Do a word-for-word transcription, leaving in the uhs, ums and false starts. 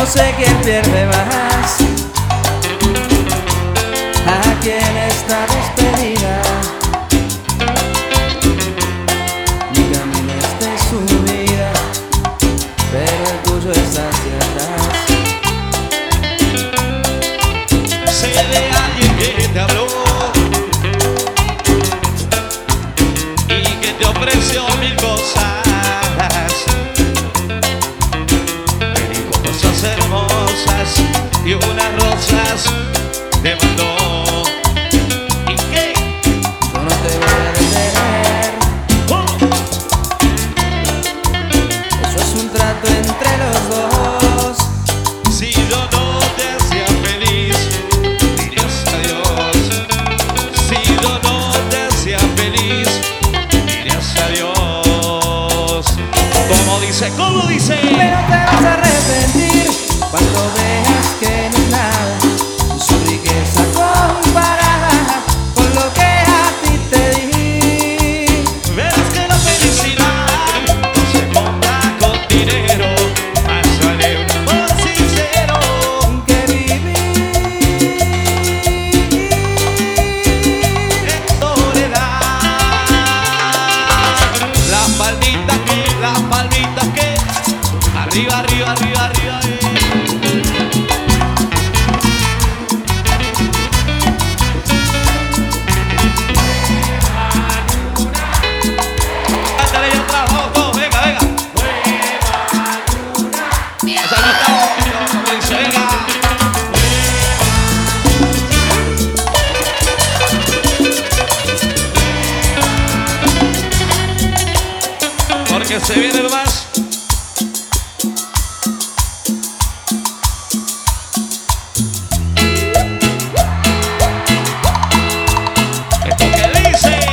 sé quién pierde más aquí en esta despedida. Mi camino es de subida, pero el tuyo está hacia atrás. Sé de alguien que te habló y que te ofreció mil cosas. Hermosas y unas rosas te mandó. ¿Y qué? Yo no te voy a detener. Oh. Eso es un trato entre los dos. Si yo no te hacía feliz, dirías adiós. Si yo no te hacía feliz, dirías adiós. ¿Cómo dice? ¿Cómo dice?